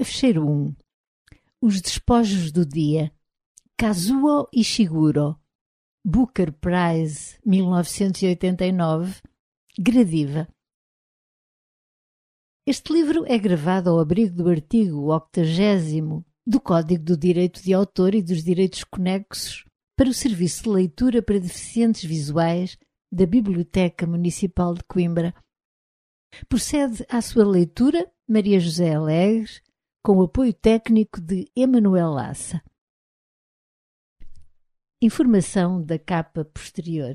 Travesseiro 1. Os despojos do dia. Kazuo Ishiguro. Booker Prize, 1989. Gradiva. Este livro é gravado ao abrigo do artigo 80º do Código do Direito de Autor e dos Direitos Conexos para o Serviço de Leitura para Deficientes Visuais da Biblioteca Municipal de Coimbra. Procede à sua leitura Maria José Alegres, com o apoio técnico de Emanuel Lassa. Informação da capa posterior.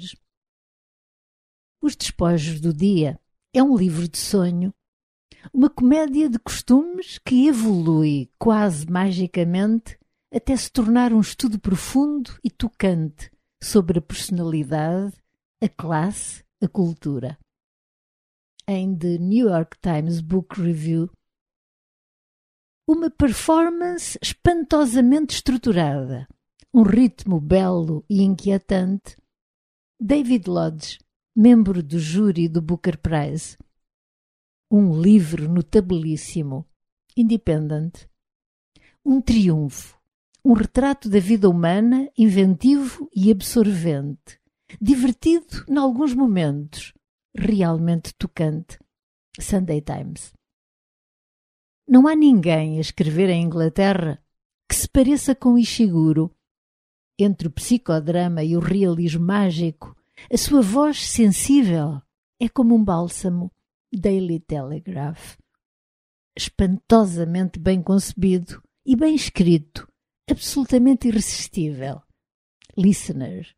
Os Despojos do Dia é um livro de sonho, uma comédia de costumes que evolui quase magicamente até se tornar um estudo profundo e tocante sobre a personalidade, a classe, a cultura. Em The New York Times Book Review, uma performance espantosamente estruturada, um ritmo belo e inquietante. David Lodge, membro do júri do Booker Prize. Um livro notabilíssimo, independent. Um triunfo, um retrato da vida humana inventivo e absorvente, divertido em alguns momentos, realmente tocante. Sunday Times. Não há ninguém a escrever em Inglaterra que se pareça com Ishiguro. Entre o psicodrama e o realismo mágico, a sua voz sensível é como um bálsamo. Daily Telegraph. Espantosamente bem concebido e bem escrito, absolutamente irresistível. Listener.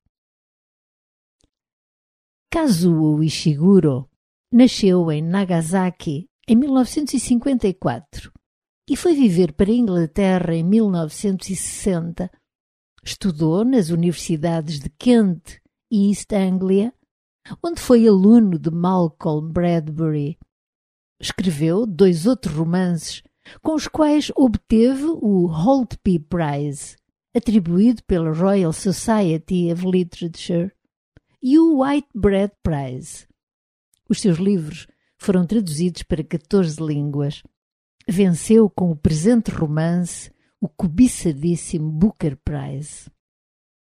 Kazuo Ishiguro nasceu em Nagasaki em 1954 e foi viver para a Inglaterra em 1960. Estudou nas universidades de Kent e East Anglia, onde foi aluno de Malcolm Bradbury. Escreveu 2 outros romances, com os quais obteve o Holtby Prize, atribuído pela Royal Society of Literature, e o Whitbread Prize. Os seus livros foram traduzidos para 14 línguas. Venceu com o presente romance o cobiçadíssimo Booker Prize.